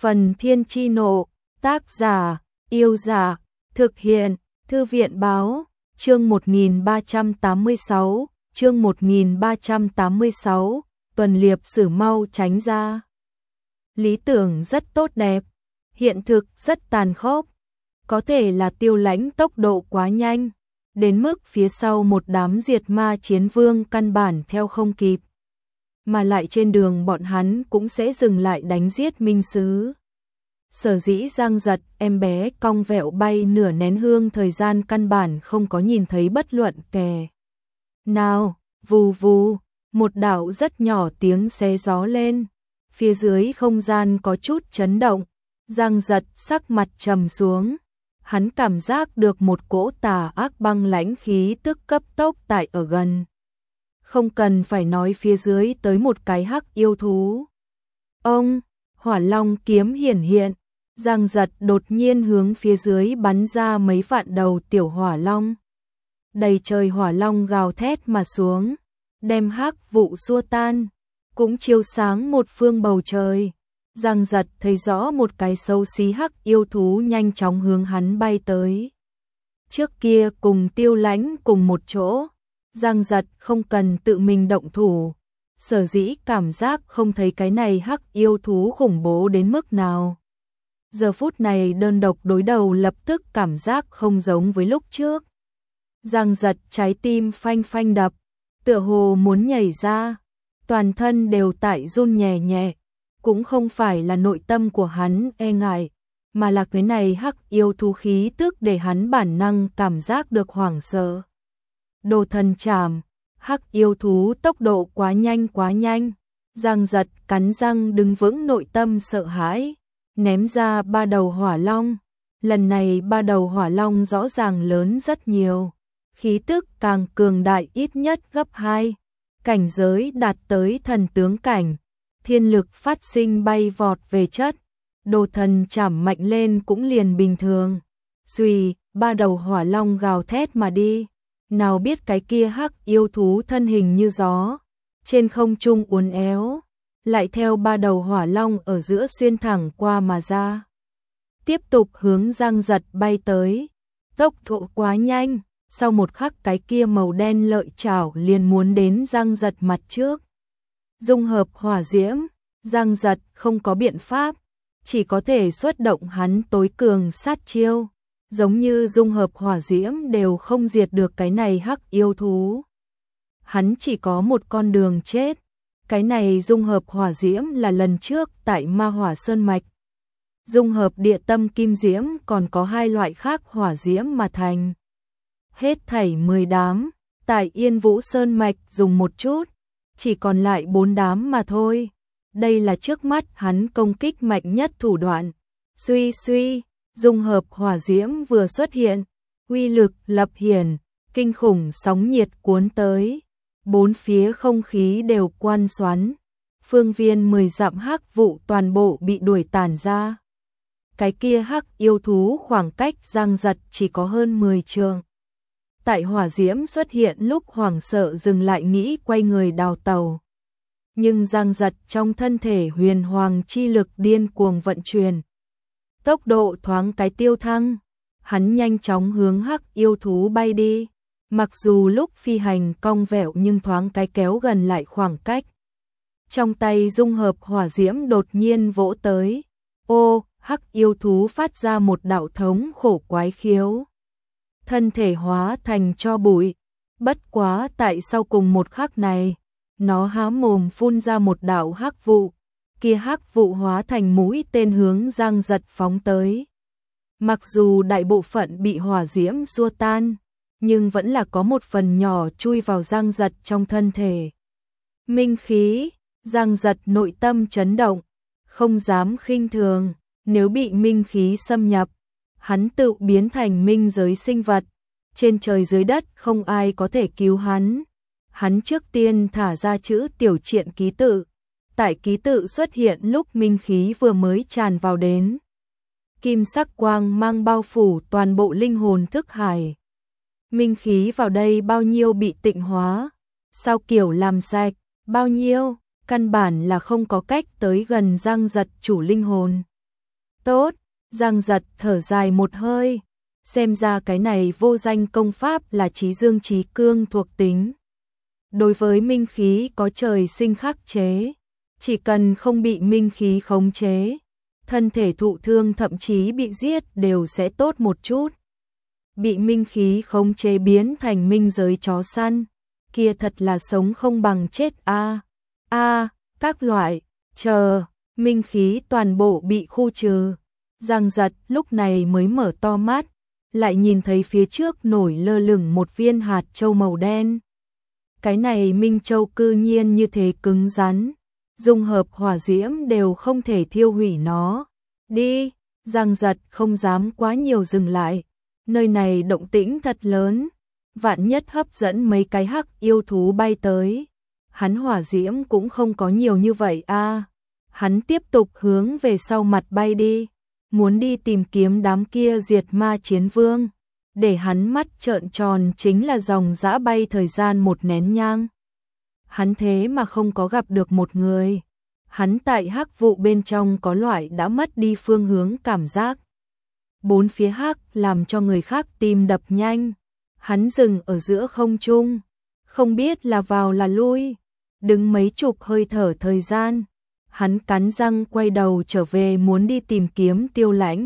Phần Thiên Chi Nộ, tác giả, Yêu Giả, thực hiện, Thư viện Báo, chương 1386, chương 1386, Tuần Liệp Sử mau tránh ra. Lý tưởng rất tốt đẹp, hiện thực rất tàn khốc. Có thể là Tiêu Lãnh tốc độ quá nhanh, đến mức phía sau một đám diệt ma chiến vương căn bản theo không kịp. Mà lại trên đường bọn hắn cũng sẽ dừng lại đánh giết minh sứ. Sở dĩ Giang Giật, em bé cong vẹo bay nửa nén hương thời gian căn bản không có nhìn thấy bất luận kẻ nào. Vù vù, một đạo rất nhỏ tiếng xé gió lên. Phía dưới không gian có chút chấn động. Giang Giật sắc mặt trầm xuống. Hắn cảm giác được một cỗ tà ác băng lãnh khí tức cấp tốc tại ở gần. Không cần phải nói phía dưới tới một cái hắc yêu thú. Ông, Hỏa Long kiếm hiển hiện. Giang Giật đột nhiên hướng phía dưới bắn ra mấy vạn đầu tiểu hỏa long. Đầy trời hỏa long gào thét mà xuống, đem hắc vụ xua tan, cũng chiếu sáng một phương bầu trời. Giang Giật thấy rõ một cái xấu xí hắc yêu thú nhanh chóng hướng hắn bay tới. Trước kia cùng Tiêu Lãnh cùng một chỗ, Giang Giật không cần tự mình động thủ, sở dĩ cảm giác không thấy cái này hắc yêu thú khủng bố đến mức nào. Giờ phút này đơn độc đối đầu lập tức cảm giác không giống với lúc trước. Giang Giật trái tim phanh phanh đập, tựa hồ muốn nhảy ra, toàn thân đều tại run nhẹ nhẹ, cũng không phải là nội tâm của hắn e ngại, mà là cái này hắc yêu thú khí tức để hắn bản năng cảm giác được hoảng sợ. Đồ thần trảm, hắc yêu thú tốc độ quá nhanh, Giang Giật cắn răng đứng vững nội tâm sợ hãi, ném ra 3 đầu hỏa long. Lần này 3 đầu hỏa long rõ ràng lớn rất nhiều, khí tức càng cường đại ít nhất gấp 2, cảnh giới đạt tới thần tướng cảnh, thiên lực phát sinh bay vọt về chất, đồ thần chảm mạnh lên cũng liền bình thường. Xuy, 3 đầu hỏa long gào thét mà đi, nào biết cái kia hắc yêu thú thân hình như gió, trên không trung uốn éo, lại theo 3 đầu hỏa long ở giữa xuyên thẳng qua mà ra. Tiếp tục hướng Giang Giật bay tới, tốc độ quá nhanh, sau một khắc cái kia màu đen lợi chảo liền muốn đến Giang Giật mặt trước. Dung hợp hỏa diễm, Giang Giật không có biện pháp, chỉ có thể xuất động hắn tối cường sát chiêu, giống như dung hợp hỏa diễm đều không diệt được cái này hắc yêu thú. Hắn chỉ có một con đường chết. Cái này dung hợp hỏa diễm là lần trước tại Ma Hỏa Sơn Mạch. Dung hợp địa tâm kim diễm còn có 2 loại khác hỏa diễm mà thành. Hết thảy 10 đám, tại Yên Vũ Sơn Mạch dùng một chút, chỉ còn lại 4 đám mà thôi. Đây là trước mắt hắn công kích mạnh nhất thủ đoạn. Suy, dung hợp hỏa diễm vừa xuất hiện, uy lực lập hiển, kinh khủng sóng nhiệt cuốn tới. 4 phía không khí đều quan xoắn, phương viên 10 dặm hắc vụ toàn bộ bị đuổi tản ra. Cái kia hắc yêu thú khoảng cách Giang Giật chỉ có hơn 10 trượng. Tại hỏa diễm xuất hiện lúc hoảng sợ dừng lại nghĩ quay người đào tàu. Nhưng Giang Giật trong thân thể huyền hoàng chi lực điên cuồng vận chuyển. Tốc độ thoáng cái tiêu thăng, hắn nhanh chóng hướng hắc yêu thú bay đi. Mặc dù lúc phi hành cong vẹo nhưng thoáng cái kéo gần lại khoảng cách. Trong tay dung hợp hỏa diễm đột nhiên vỗ tới. Ô, hắc yêu thú phát ra một đạo thống khổ quái khiếu. Thân thể hóa thành tro bụi. Bất quá tại sau cùng một khắc này, nó há mồm phun ra một đạo hắc vụ. Kia hắc vụ hóa thành mũi tên hướng Giang Giật phóng tới. Mặc dù đại bộ phận bị hỏa diễm xua tan, nhưng vẫn là có một phần nhỏ chui vào Giang Giật trong thân thể. Minh khí, Giang Giật nội tâm chấn động, không dám khinh thường, nếu bị minh khí xâm nhập, hắn tự biến thành minh giới sinh vật, trên trời dưới đất không ai có thể cứu hắn. Hắn trước tiên thả ra chữ tiểu triện ký tự, tại ký tự xuất hiện lúc minh khí vừa mới tràn vào đến. Kim sắc quang mang bao phủ toàn bộ linh hồn thức hải. Minh khí vào đây bao nhiêu bị tịnh hóa, sao kiểu làm sạch, bao nhiêu, căn bản là không có cách tới gần Giang Giật chủ linh hồn. Tốt, Giang Giật thở dài một hơi, xem ra cái này vô danh công pháp là trí dương trí cương thuộc tính. Đối với minh khí có trời sinh khắc chế, chỉ cần không bị minh khí khống chế, thân thể thụ thương thậm chí bị giết đều sẽ tốt một chút. Bị minh khí khống chế biến thành minh giới chó săn, kia thật là sống không bằng chết a. Các loại, chờ, minh khí toàn bộ bị khu trừ. Giang Giật lúc này mới mở to mắt, lại nhìn thấy phía trước nổi lơ lửng một viên hạt châu màu đen. Cái này minh châu cư nhiên như thế cứng rắn, dung hợp hỏa diễm đều không thể thiêu hủy nó. Đi, Giang Giật không dám quá nhiều dừng lại, nơi này động tĩnh thật lớn, vạn nhất hấp dẫn mấy cái hắc yêu thú bay tới. Hắn hỏa diễm cũng không có nhiều như vậy a. Hắn tiếp tục hướng về sau mặt bay đi, muốn đi tìm kiếm đám kia diệt ma chiến vương. Để hắn mắt trợn tròn chính là dòng dã bay thời gian một nén nhang. Hắn thế mà không có gặp được một người. Hắn tại hắc vụ bên trong có loại đã mất đi phương hướng cảm giác. Bốn phía hắc làm cho người khác tim đập nhanh. Hắn dừng ở giữa không trung, không biết là vào là lui, đứng mấy chục hơi thở thời gian. Hắn cắn răng quay đầu trở về muốn đi tìm kiếm Tiêu Lãnh.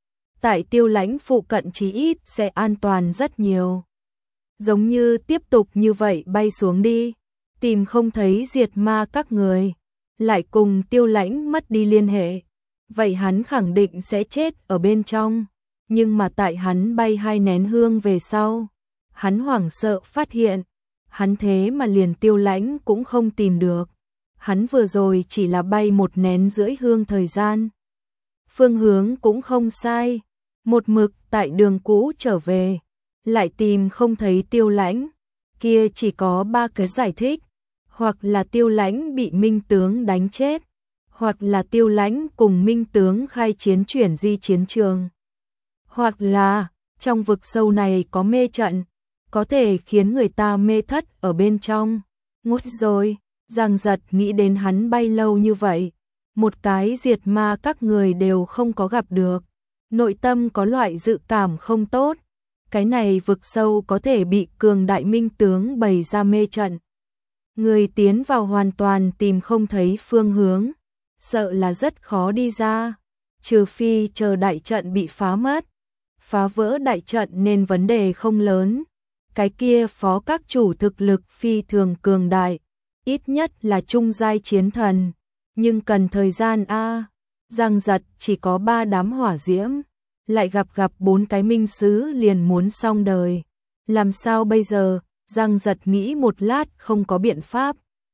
Tại Tiêu Lãnh phụ cận chí ít sẽ an toàn rất nhiều. Giống như tiếp tục như vậy bay xuống đi, tìm không thấy diệt ma các người, lại cùng Tiêu Lãnh mất đi liên hệ, vậy hắn khẳng định sẽ chết ở bên trong. Nhưng mà tại hắn bay 2 nén hương về sau, hắn hoảng sợ phát hiện, hắn thế mà liền Tiêu Lãnh cũng không tìm được. Hắn vừa rồi chỉ là bay 1 nén rưỡi hương thời gian. Phương hướng cũng không sai, một mực tại đường cũ trở về, lại tìm không thấy Tiêu Lãnh. Kia chỉ có 3 cái giải thích, hoặc là Tiêu Lãnh bị Minh tướng đánh chết, hoặc là Tiêu Lãnh cùng Minh tướng khai chiến chuyển di chiến trường, hoặc là trong vực sâu này có mê trận, có thể khiến người ta mê thất ở bên trong. Ngút rồi, Giang Giật nghĩ đến hắn bay lâu như vậy, một cái diệt ma các người đều không có gặp được, nội tâm có loại dự cảm không tốt. Cái này vực sâu có thể bị cường đại minh tướng bày ra mê trận, người tiến vào hoàn toàn tìm không thấy phương hướng, sợ là rất khó đi ra, trừ phi chờ đại trận bị phá mất. Phá vỡ đại trận nên vấn đề không lớn, cái kia phó các chủ thực lực phi thường cường đại, ít nhất là trung giai chiến thần, nhưng cần thời gian a. Giang Giật chỉ có 3 đám hỏa diễm, lại gặp 4 cái minh sứ liền muốn xong đời. Làm sao bây giờ? Giang Giật nghĩ một lát không có biện pháp,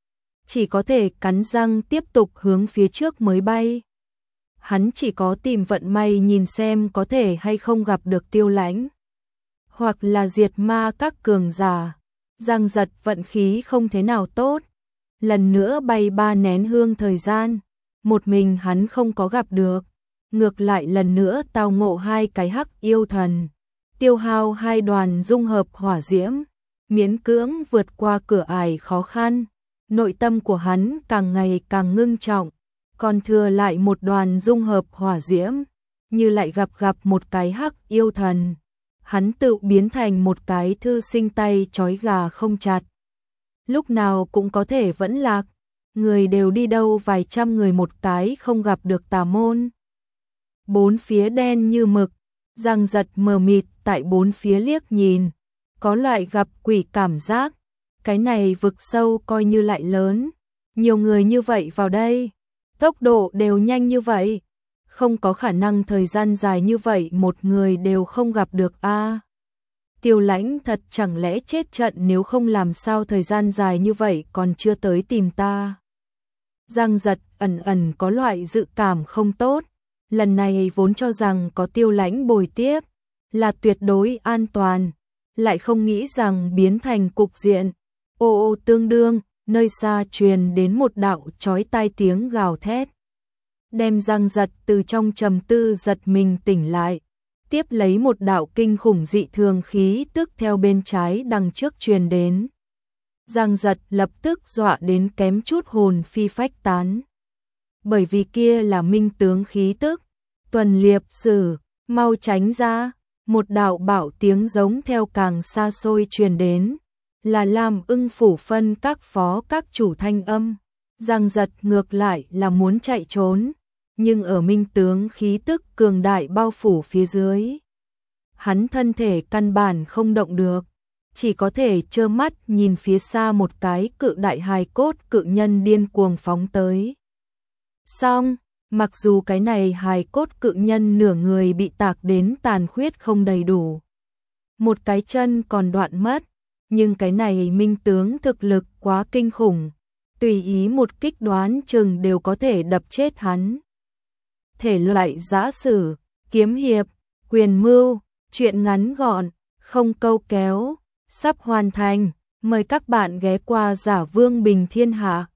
chỉ có thể cắn răng tiếp tục hướng phía trước mới bay. Hắn chỉ có tìm vận may nhìn xem có thể hay không gặp được Tiêu Lãnh, hoặc là diệt ma các cường giả. Giang Giật vận khí không thế nào tốt, lần nữa bay 3 nén hương thời gian, một mình hắn không có gặp được, ngược lại lần nữa tao ngộ 2 cái hắc yêu thần, tiêu hao 2 đoàn dung hợp hỏa diễm, miễn cưỡng vượt qua cửa ải khó khăn. Nội tâm của hắn càng ngày càng ngưng trọng, còn thừa lại 1 đoàn dung hợp hỏa diễm, như lại gặp một cái hắc yêu thần. Hắn tự biến thành một cái thư sinh tay trói gà không chặt, lúc nào cũng có thể vẫn lạc, người đều đi đâu vài trăm người một cái không gặp được tà môn. 4 phía đen như mực, Giang Giật mờ mịt tại 4 phía liếc nhìn, có loại gặp quỷ cảm giác. Cái này vực sâu coi như lại lớn, nhiều người như vậy vào đây, tốc độ đều nhanh như vậy, không có khả năng thời gian dài như vậy một người đều không gặp được a. Tiêu Lãnh thật chẳng lẽ chết trận, nếu không làm sao thời gian dài như vậy còn chưa tới tìm ta. Giang Giật ẩn có loại dự cảm không tốt, lần này vốn cho rằng có Tiêu Lãnh bồi tiếp là tuyệt đối an toàn, lại không nghĩ rằng biến thành cục diện. Ô tương đương, nơi xa truyền đến một đạo chói tai tiếng gào thét, đem Giang Giật từ trong trầm tư giật mình tỉnh lại, tiếp lấy một đạo kinh khủng dị thường khí tức theo bên trái đằng trước truyền đến. Giang Giật lập tức dọa đến kém chút hồn phi phách tán, bởi vì kia là minh tướng khí tức, Tuần Liệp Sử, mau tránh ra, một đạo bảo tiếng giống theo càng xa xôi truyền đến, là Lam Ưng phủ phân các phó các chủ thanh âm, Giang Giật ngược lại là muốn chạy trốn, nhưng ở Minh tướng khí tức cường đại bao phủ phía dưới, hắn thân thể căn bản không động được, chỉ có thể trơ mắt nhìn phía xa một cái cự đại hài cốt cự nhân điên cuồng phóng tới. Xong, mặc dù cái này hài cốt cự nhân nửa người bị tạc đến tàn khuyết không đầy đủ, một cái chân còn đoạn mất, nhưng cái này Minh tướng thực lực quá kinh khủng, tùy ý một kích đoán chừng đều có thể đập chết hắn. Thể loại giã sử, kiếm hiệp, quyền mưu, truyện ngắn gọn, không câu kéo, sắp hoàn thành, mời các bạn ghé qua Giả Vương Bình Thiên Hạ.